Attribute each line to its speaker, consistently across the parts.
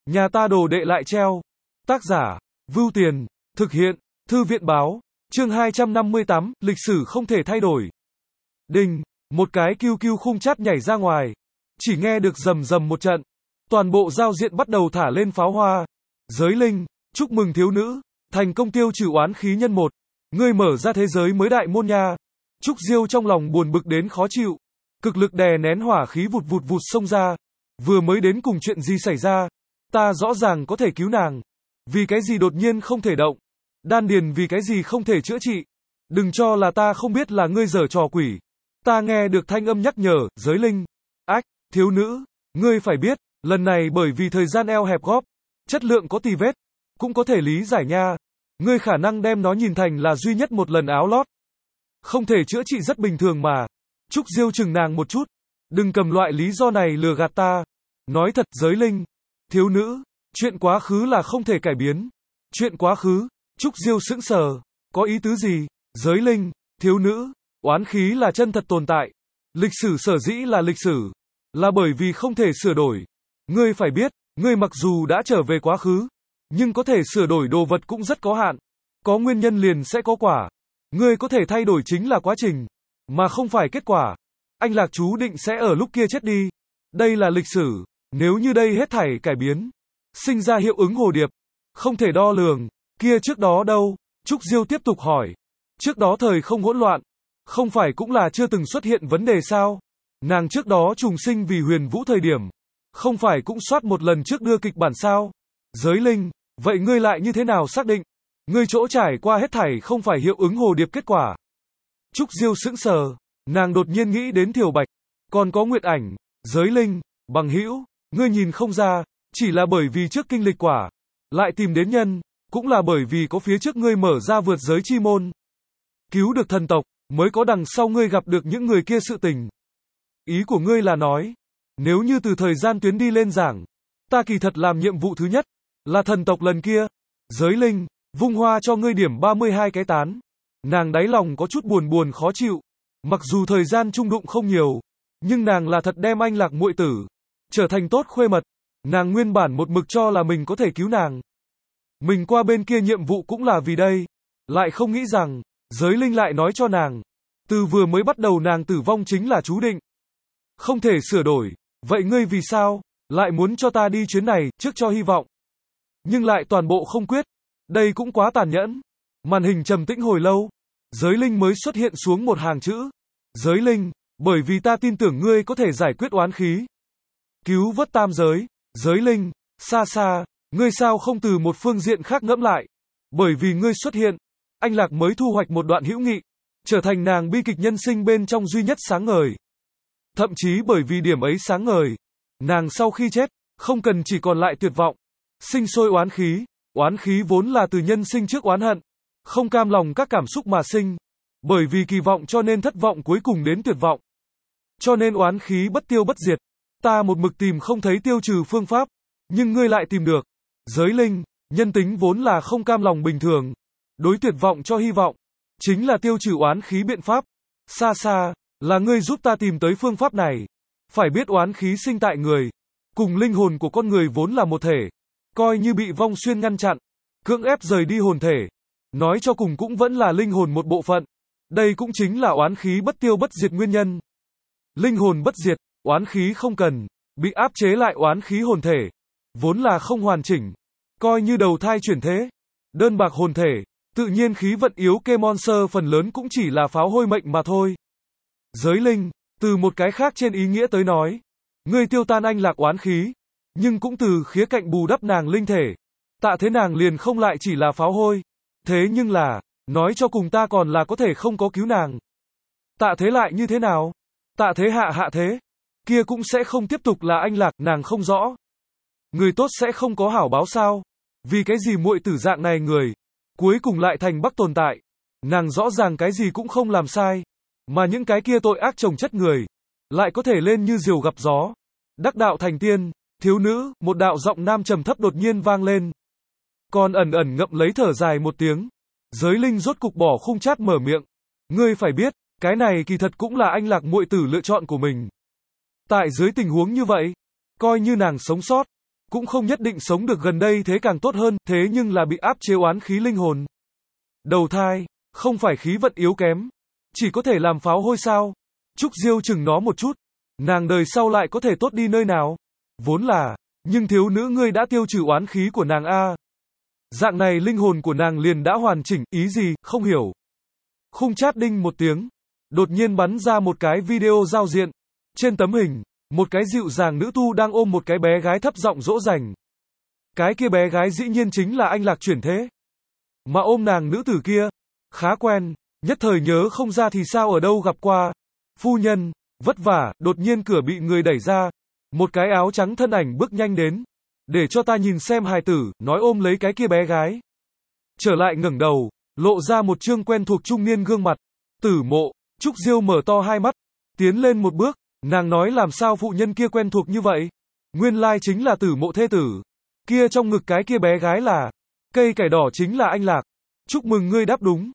Speaker 1: Nhà ta đồ đệ lại treo. Tác giả, Vưu Tiền, thực hiện, Thư viện báo, chương 258, lịch sử không thể thay đổi. Đinh, một cái kiu kiu khung chát nhảy ra ngoài. Chỉ nghe được rầm rầm một trận. Toàn bộ giao diện bắt đầu thả lên pháo hoa. Giới linh, chúc mừng thiếu nữ, thành công tiêu trừ oán khí nhân 1. Ngươi mở ra thế giới mới đại môn nha. Trúc Diêu trong lòng buồn bực đến khó chịu. Cực lực đè nén hỏa khí vụt vụt vụt xông ra. Vừa mới đến cùng chuyện gì xảy ra? Ta rõ ràng có thể cứu nàng. Vì cái gì đột nhiên không thể động? Đan điền vì cái gì không thể chữa trị? Đừng cho là ta không biết là ngươi giở trò quỷ. Ta nghe được thanh âm nhắc nhở, giới linh. Ách, thiếu nữ, ngươi phải biết, lần này bởi vì thời gian eo hẹp góp, chất lượng có tì vết, cũng có thể lý giải nha. Ngươi khả năng đem nó nhìn thành là duy nhất một lần áo lót. Không thể chữa trị rất bình thường mà. Trúc Diêu chừng nàng một chút. Đừng cầm loại lý do này lừa gạt ta. Nói thật, giới linh. Thiếu nữ, chuyện quá khứ là không thể cải biến. Chuyện quá khứ, Trúc Diêu sững sờ. Có ý tứ gì? Giới linh, thiếu nữ, oán khí là chân thật tồn tại. Lịch sử sở dĩ là lịch sử. Là bởi vì không thể sửa đổi. Ngươi phải biết, ngươi mặc dù đã trở về quá khứ, nhưng có thể sửa đổi đồ vật cũng rất có hạn. Có nguyên nhân liền sẽ có quả. Ngươi có thể thay đổi chính là quá trình, mà không phải kết quả. Anh Lạc chú định sẽ ở lúc kia chết đi. Đây là lịch sử. Nếu như đây hết thảy cải biến, sinh ra hiệu ứng hồ điệp, không thể đo lường. Kia trước đó đâu? Trúc Diêu tiếp tục hỏi. Trước đó thời không hỗn loạn, không phải cũng là chưa từng xuất hiện vấn đề sao? Nàng trước đó trùng sinh vì Huyền Vũ thời điểm, không phải cũng soát một lần trước đưa kịch bản sao? Giới linh, vậy ngươi lại như thế nào xác định? Ngươi chỗ trải qua hết thảy không phải hiệu ứng hồ điệp kết quả. Trúc Diêu sững sờ, nàng đột nhiên nghĩ đến Thiều Bạch, còn có Nguyệt Ảnh. Giới linh, bằng hữu, ngươi nhìn không ra, chỉ là bởi vì trước kinh lịch quả, lại tìm đến nhân, cũng là bởi vì có phía trước ngươi mở ra vượt giới chi môn, cứu được thần tộc, mới có đằng sau ngươi gặp được những người kia sự tình. Ý của ngươi là nói, nếu như từ thời gian tuyến đi lên giảng, ta kỳ thật làm nhiệm vụ thứ nhất, là thần tộc lần kia. Giới linh, vung hoa cho ngươi điểm 32 cái tán. Nàng đáy lòng có chút buồn buồn khó chịu. Mặc dù thời gian chung đụng không nhiều, nhưng nàng là thật đem anh Lạc muội tử trở thành tốt khuê mật. Nàng nguyên bản một mực cho là mình có thể cứu nàng. Mình qua bên kia nhiệm vụ cũng là vì đây. Lại không nghĩ rằng, giới linh lại nói cho nàng, từ vừa mới bắt đầu nàng tử vong chính là chú định. Không thể sửa đổi. Vậy ngươi vì sao lại muốn cho ta đi chuyến này, trước cho hy vọng, nhưng lại toàn bộ không quyết? Đây cũng quá tàn nhẫn. Màn hình trầm tĩnh hồi lâu, giới linh mới xuất hiện xuống một hàng chữ. Giới linh, bởi vì ta tin tưởng ngươi có thể giải quyết oán khí, cứu vớt tam giới. Giới linh, xa xa, ngươi sao không từ một phương diện khác ngẫm lại? Bởi vì ngươi xuất hiện, anh Lạc mới thu hoạch một đoạn hữu nghị, trở thành nàng bi kịch nhân sinh bên trong duy nhất sáng ngời. Thậm chí bởi vì điểm ấy sáng ngời, nàng sau khi chết, không cần chỉ còn lại tuyệt vọng, sinh sôi oán khí. Oán khí vốn là từ nhân sinh trước oán hận, không cam lòng các cảm xúc mà sinh. Bởi vì kỳ vọng cho nên thất vọng cuối cùng đến tuyệt vọng. Cho nên oán khí bất tiêu bất diệt. Ta một mực tìm không thấy tiêu trừ phương pháp, nhưng ngươi lại tìm được. Giới linh, nhân tính vốn là không cam lòng bình thường. Đối tuyệt vọng cho hy vọng, chính là tiêu trừ oán khí biện pháp. Xa xa, là ngươi giúp ta tìm tới phương pháp này. Phải biết oán khí sinh tại người, cùng linh hồn của con người vốn là một thể. Coi như bị vong xuyên ngăn chặn, cưỡng ép rời đi hồn thể, nói cho cùng cũng vẫn là linh hồn một bộ phận. Đây cũng chính là oán khí bất tiêu bất diệt nguyên nhân. Linh hồn bất diệt, oán khí không cần, bị áp chế lại oán khí hồn thể, vốn là không hoàn chỉnh, coi như đầu thai chuyển thế, đơn bạc hồn thể, tự nhiên khí vận yếu kê monster phần lớn cũng chỉ là pháo hôi mệnh mà thôi. Giới linh, từ một cái khác trên ý nghĩa tới nói, ngươi tiêu tan anh Lạc oán khí, nhưng cũng từ khía cạnh bù đắp nàng linh thể. Tạ thế nàng liền không lại chỉ là pháo hôi. Thế nhưng là, nói cho cùng ta còn là có thể không có cứu nàng. Tạ thế lại như thế nào? Tạ thế hạ thế, kia cũng sẽ không tiếp tục là anh Lạc, nàng không rõ. Người tốt sẽ không có hảo báo sao? Vì cái gì muội tử dạng này người, cuối cùng lại thành Bắc tồn tại. Nàng rõ ràng cái gì cũng không làm sai, mà những cái kia tội ác chồng chất người, lại có thể lên như diều gặp gió, đắc đạo thành tiên. Thiếu nữ, một đạo giọng nam trầm thấp đột nhiên vang lên. Còn ẩn ẩn ngậm lấy thở dài một tiếng. Giới linh rốt cục bỏ khung chát mở miệng. Ngươi phải biết, cái này kỳ thật cũng là anh Lạc muội tử lựa chọn của mình. Tại dưới tình huống như vậy, coi như nàng sống sót, cũng không nhất định sống được gần đây thế càng tốt hơn, thế nhưng là bị áp chế oán khí linh hồn. Đầu thai, không phải khí vận yếu kém, chỉ có thể làm pháo hôi sao? Trúc Diêu chừng nó một chút, nàng đời sau lại có thể tốt đi nơi nào? Vốn là, nhưng thiếu nữ ngươi đã tiêu trừ oán khí của nàng a. Dạng này linh hồn của nàng liền đã hoàn chỉnh, ý gì, không hiểu. Khung chat đinh một tiếng, đột nhiên bắn ra một cái video giao diện. Trên tấm hình, một cái dịu dàng nữ tu đang ôm một cái bé gái thấp giọng dỗ dành. Cái kia bé gái dĩ nhiên chính là anh Lạc chuyển thế. Mà ôm nàng nữ tử kia, khá quen, nhất thời nhớ không ra thì sao ở đâu gặp qua. Phu nhân, vất vả, đột nhiên cửa bị người đẩy ra. Một cái áo trắng thân ảnh bước nhanh đến. Để cho ta nhìn xem hài tử, nói ôm lấy cái kia bé gái. Trở lại ngẩng đầu, lộ ra một trương quen thuộc trung niên gương mặt. Tử Mộ, Trúc Diêu mở to hai mắt, tiến lên một bước, nàng nói làm sao phụ nhân kia quen thuộc như vậy? Nguyên lai chính là Tử Mộ thê tử. Kia trong ngực cái kia bé gái là, cây cải đỏ chính là anh Lạc. Chúc mừng ngươi đáp đúng.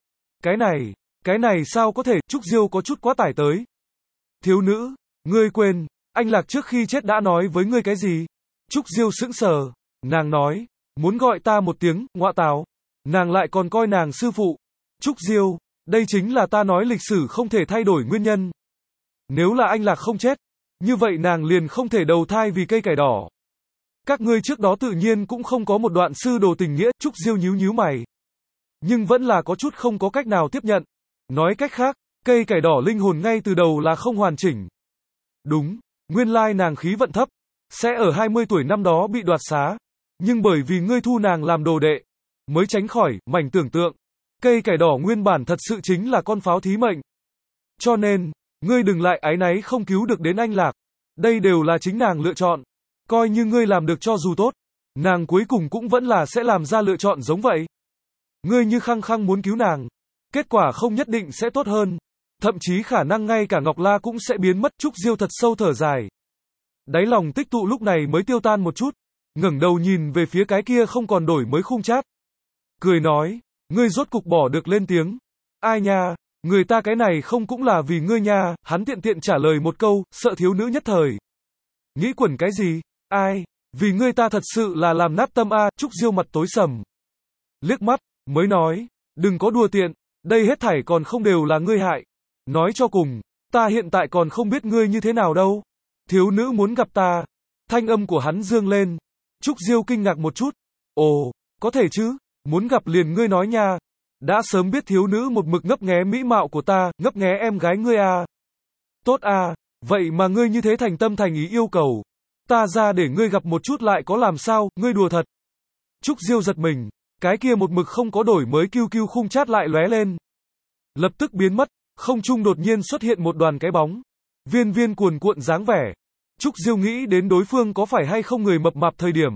Speaker 1: Cái này sao có thể, Trúc Diêu có chút quá tải tới. Thiếu nữ, ngươi quên, anh Lạc trước khi chết đã nói với ngươi cái gì? Trúc Diêu sững sờ, nàng nói, muốn gọi ta một tiếng, ngọa tào. Nàng lại còn coi nàng sư phụ. Trúc Diêu, đây chính là ta nói lịch sử không thể thay đổi nguyên nhân. Nếu là anh Lạc không chết, như vậy nàng liền không thể đầu thai vì cây cải đỏ. Các ngươi trước đó tự nhiên cũng không có một đoạn sư đồ tình nghĩa, Trúc Diêu nhíu mày. Nhưng vẫn là có chút không có cách nào tiếp nhận. Nói cách khác, cây cải đỏ linh hồn ngay từ đầu là không hoàn chỉnh. Đúng, nguyên lai nàng khí vận thấp, sẽ ở 20 tuổi năm đó bị đoạt xá. Nhưng bởi vì ngươi thu nàng làm đồ đệ, mới tránh khỏi mảnh tưởng tượng. Cây cải đỏ nguyên bản thật sự chính là con pháo thí mệnh. Cho nên, ngươi đừng lại áy náy không cứu được đến anh Lạc. Đây đều là chính nàng lựa chọn. Coi như ngươi làm được cho dù tốt, nàng cuối cùng cũng vẫn là sẽ làm ra lựa chọn giống vậy. Ngươi như khăng khăng muốn cứu nàng, kết quả không nhất định sẽ tốt hơn. Thậm chí khả năng ngay cả Ngọc La cũng sẽ biến mất. Trúc Diêu thật sâu thở dài. Đáy lòng tích tụ lúc này mới tiêu tan một chút. Ngẩng đầu nhìn về phía cái kia không còn đổi mới khung chat. Cười nói, ngươi rốt cục bỏ được lên tiếng. Ai nha, người ta cái này không cũng là vì ngươi nha. Hắn tiện tiện trả lời một câu, sợ thiếu nữ nhất thời. Nghĩ quẩn cái gì? Ai? Vì ngươi ta thật sự là làm nát tâm a. Trúc Diêu mặt tối sầm. Liếc mắt, mới nói, đừng có đùa tiện, đây hết thảy còn không đều là ngươi hại. Nói cho cùng, ta hiện tại còn không biết ngươi như thế nào đâu. Thiếu nữ muốn gặp ta. Thanh âm của hắn dương lên. Trúc Diêu kinh ngạc một chút. Ồ, có thể chứ, muốn gặp liền ngươi nói nha. Đã sớm biết thiếu nữ một mực ngấp nghé mỹ mạo của ta, ngấp nghé em gái ngươi à. Tốt à, vậy mà ngươi như thế thành tâm thành ý yêu cầu. Ta ra để ngươi gặp một chút lại có làm sao, ngươi đùa thật. Trúc Diêu giật mình, cái kia một mực không có đổi mới QQ khung chat lại lóe lên. Lập tức biến mất, không trung đột nhiên xuất hiện một đoàn cái bóng. Viên viên cuồn cuộn dáng vẻ. Trúc Diêu nghĩ đến đối phương có phải hay không người mập mạp thời điểm.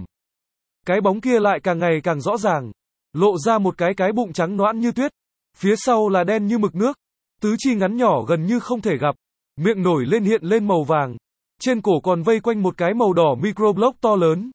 Speaker 1: Cái bóng kia lại càng ngày càng rõ ràng. Lộ ra một cái bụng trắng nõn như tuyết. Phía sau là đen như mực nước. Tứ chi ngắn nhỏ gần như không thể gặp. Miệng nổi lên hiện lên màu vàng. Trên cổ còn vây quanh một cái màu đỏ microblock to lớn.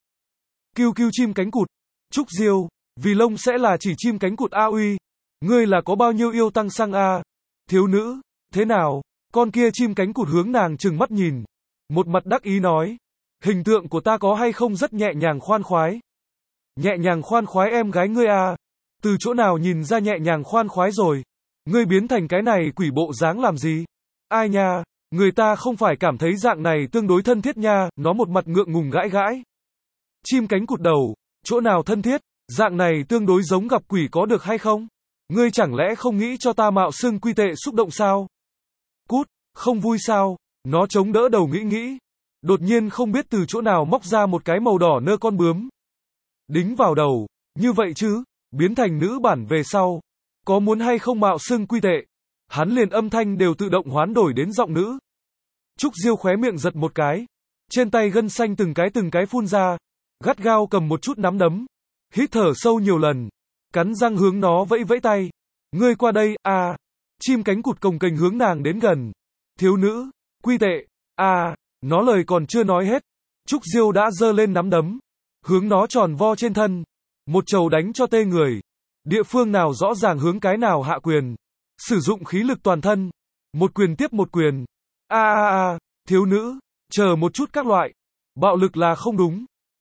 Speaker 1: QQ chim cánh cụt. Trúc Diêu, vì lông sẽ là chỉ chim cánh cụt a uy. Ngươi là có bao nhiêu yêu tăng xăng a? Thiếu nữ, thế nào? Con kia chim cánh cụt hướng nàng trừng mắt nhìn. Một mặt đắc ý nói. Hình tượng của ta có hay không rất nhẹ nhàng khoan khoái? Nhẹ nhàng khoan khoái em gái ngươi à? Từ chỗ nào nhìn ra nhẹ nhàng khoan khoái rồi? Ngươi biến thành cái này quỷ bộ dáng làm gì? Ai nha, người ta không phải cảm thấy dạng này tương đối thân thiết nha, nó một mặt ngượng ngùng gãi gãi. Chim cánh cụt đầu, chỗ nào thân thiết, dạng này tương đối giống gặp quỷ có được hay không? Ngươi chẳng lẽ không nghĩ cho ta mạo xưng quy tệ xúc động sao? Cút, không vui sao? Nó chống đỡ đầu nghĩ. Đột nhiên không biết từ chỗ nào móc ra một cái màu đỏ nơ con bướm. Đính vào đầu, như vậy chứ, biến thành nữ bản về sau. Có muốn hay không mạo xưng quy tệ? Hắn liền âm thanh đều tự động hoán đổi đến giọng nữ. Trúc Diêu khóe miệng giật một cái. Trên tay gân xanh từng cái phun ra. Gắt gao cầm một chút nắm đấm. Hít thở sâu nhiều lần. Cắn răng hướng nó vẫy vẫy tay. Ngươi qua đây, à. Chim cánh cụt cồng kềnh hướng nàng đến gần. Thiếu nữ, quy tệ, à. Nó lời còn chưa nói hết. Trúc Diêu đã giơ lên nắm đấm. Hướng nó tròn vo trên thân. Một chầu đánh cho tê người. Địa phương nào rõ ràng hướng cái nào hạ quyền. Sử dụng khí lực toàn thân. Một quyền tiếp một quyền. Thiếu nữ, chờ một chút các loại. Bạo lực là không đúng.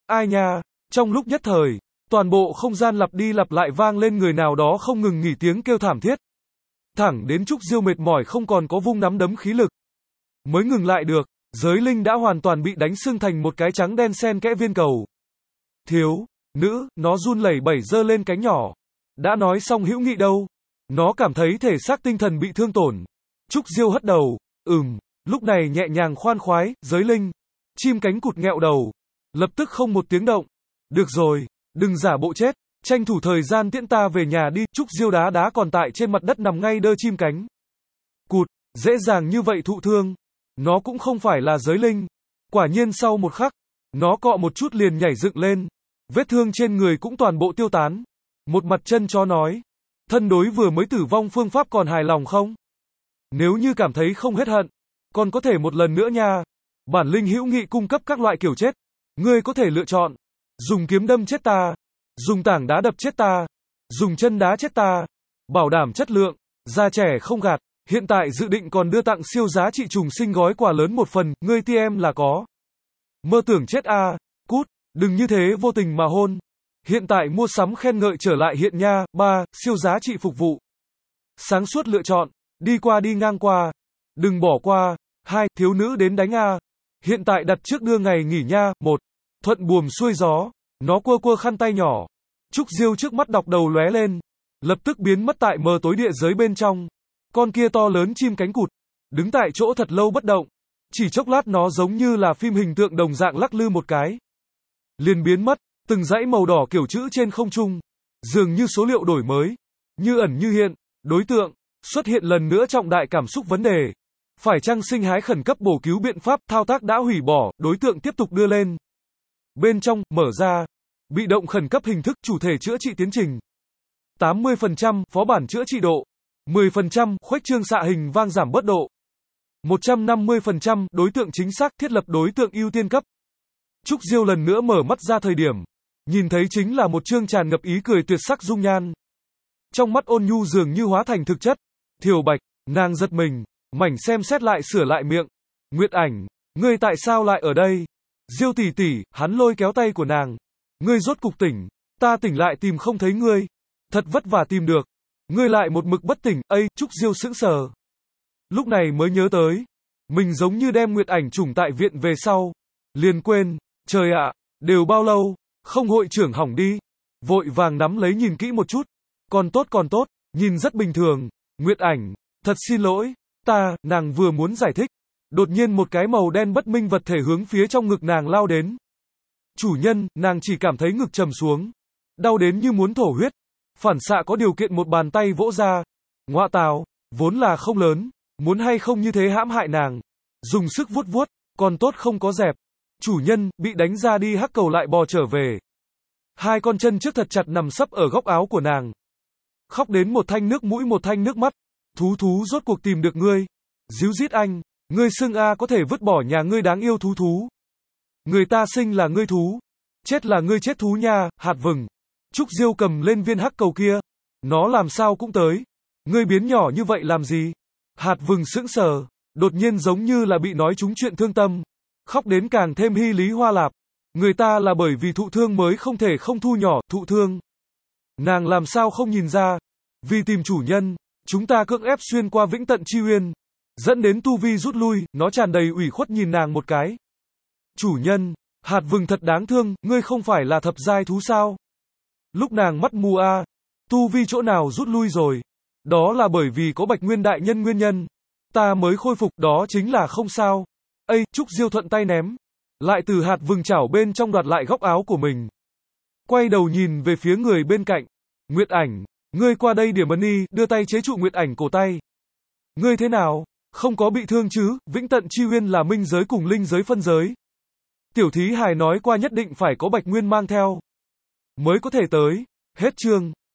Speaker 1: Ai nha, trong lúc nhất thời, toàn bộ không gian lặp đi lặp lại vang lên người nào đó không ngừng nghỉ tiếng kêu thảm thiết. Thẳng đến Trúc Diêu mệt mỏi không còn có vung nắm đấm khí lực. Mới ngừng lại được, giới linh đã hoàn toàn bị đánh sưng thành một cái trắng đen xen kẽ viên cầu. Thiếu, nữ, nó run lẩy bẩy giơ lên cánh nhỏ. Đã nói xong hữu nghị đâu. Nó cảm thấy thể xác tinh thần bị thương tổn. Trúc Diêu hất đầu, lúc này nhẹ nhàng khoan khoái, giới linh. Chim cánh cụt nghẹo đầu. Lập tức không một tiếng động. Được rồi, đừng giả bộ chết, tranh thủ thời gian tiễn ta về nhà đi. Trúc Diêu đá đá còn tại trên mặt đất nằm ngay đơ chim cánh cụt, dễ dàng như vậy thụ thương. Nó cũng không phải là giới linh. Quả nhiên sau một khắc, nó cọ một chút liền nhảy dựng lên. Vết thương trên người cũng toàn bộ tiêu tán. Một mặt chân chó nói, thân đối vừa mới tử vong phương pháp còn hài lòng không? Nếu như cảm thấy không hết hận, còn có thể một lần nữa nha. Bản linh hữu nghị cung cấp các loại kiểu chết. Ngươi có thể lựa chọn. Dùng kiếm đâm chết ta. Dùng tảng đá đập chết ta. Dùng chân đá chết ta. Bảo đảm chất lượng. Già trẻ không gạt. Hiện tại dự định còn đưa tặng siêu giá trị trùng sinh gói quà lớn một phần. Ngươi TM là có. Mơ tưởng chết à. Cút. Đừng như thế vô tình mà hôn. Hiện tại mua sắm khen ngợi trở lại hiện nha. 3. Siêu giá trị phục vụ. Sáng suốt lựa chọn. Đi qua đi ngang qua. Đừng bỏ qua. 2. Thiếu nữ đến đánh a. Hiện tại đặt trước đưa ngày nghỉ nha. 1. Thuận buồm xuôi gió. Nó quơ quơ khăn tay nhỏ. Trúc Diêu trước mắt đọc đầu lóe lên. Lập tức biến mất tại mờ tối địa giới bên trong. Con kia to lớn chim cánh cụt. Đứng tại chỗ thật lâu bất động. Chỉ chốc lát nó giống như là phim hình tượng đồng dạng lắc lư một cái. Liền biến mất. Từng dãy màu đỏ kiểu chữ trên không trung. Dường như số liệu đổi mới. Như ẩn như hiện. Đối tượng. Xuất hiện lần nữa trọng đại cảm xúc vấn đề. Phải chăng sinh hái khẩn cấp bổ cứu biện pháp thao tác đã hủy bỏ. Đối tượng tiếp tục đưa lên. Bên trong, mở ra. Bị động khẩn cấp hình thức chủ thể chữa trị tiến trình. 80% phó bản chữa trị độ. 10% khuếch trương xạ hình vang giảm bớt độ. 150% đối tượng chính xác thiết lập đối tượng ưu tiên cấp. Trúc Diêu lần nữa mở mắt ra thời điểm. Nhìn thấy chính là một chương tràn ngập ý cười tuyệt sắc dung nhan. Trong mắt ôn nhu dường như hóa thành thực chất. Thiều Bạch, nàng giật mình. Mảnh xem xét lại sửa lại miệng. Nguyệt Ảnh, ngươi tại sao lại ở đây? Diêu tỷ tỷ, hắn lôi kéo tay của nàng. Ngươi rốt cục tỉnh, ta tỉnh lại tìm không thấy ngươi. Thật vất vả tìm được. Ngươi lại một mực bất tỉnh, Trúc Diêu sững sờ. Lúc này mới nhớ tới. Mình giống như đem Nguyệt Ảnh trùng tại viện về sau. Liền quên, trời ạ, đều bao lâu, không hội trưởng hỏng đi. Vội vàng nắm lấy nhìn kỹ một chút. Còn tốt, nhìn rất bình thường. Nguyệt Ảnh, thật xin lỗi, nàng vừa muốn giải thích. Đột nhiên một cái màu đen bất minh vật thể hướng phía trong ngực nàng lao đến. Chủ nhân, nàng chỉ cảm thấy ngực trầm xuống. Đau đến như muốn thổ huyết. Phản xạ có điều kiện một bàn tay vỗ ra. Ngoạ tào, vốn là không lớn. Muốn hay không như thế hãm hại nàng. Dùng sức vuốt vuốt, còn tốt không có dẹp. Chủ nhân, bị đánh ra đi hắc cầu lại bò trở về. Hai con chân trước thật chặt nằm sấp ở góc áo của nàng. Khóc đến một thanh nước mũi một thanh nước mắt. Thú rốt cuộc tìm được ngươi. Díu dít anh, ngươi xưng a có thể vứt bỏ nhà ngươi đáng yêu thú. Người ta sinh là ngươi thú. Chết là ngươi chết thú nha, hạt vừng. Trúc Diêu cầm lên viên hắc cầu kia. Nó làm sao cũng tới. Ngươi biến nhỏ như vậy làm gì? Hạt vừng sững sờ. Đột nhiên giống như là bị nói trúng chuyện thương tâm. Khóc đến càng thêm hy lý hoa lạp. Người ta là bởi vì thụ thương mới không thể không thu nhỏ, thụ thương. Nàng làm sao không nhìn ra. Vì tìm chủ nhân, chúng ta cưỡng ép xuyên qua vĩnh tận chi uyên. Dẫn đến tu vi rút lui, nó tràn đầy ủy khuất nhìn nàng một cái. Chủ nhân, hạt vừng thật đáng thương, ngươi không phải là thập giai thú sao? Lúc nàng mắt mù tu vi chỗ nào rút lui rồi? Đó là bởi vì có Bạch Nguyên đại nhân nguyên nhân. Ta mới khôi phục, đó chính là không sao. Trúc Diêu thuận tay ném. Lại từ hạt vừng chảo bên trong đoạt lại góc áo của mình. Quay đầu nhìn về phía người bên cạnh. Nguyệt Ảnh, ngươi qua đây điểm ấn y, đưa tay chế trụ Nguyệt Ảnh cổ tay. Ngươi thế nào? Không có bị thương chứ? Vĩnh tận chi uyên là minh giới cùng linh giới phân giới. Tiểu thí hài nói qua nhất định phải có Bạch Nguyên mang theo. Mới có thể tới. Hết chương.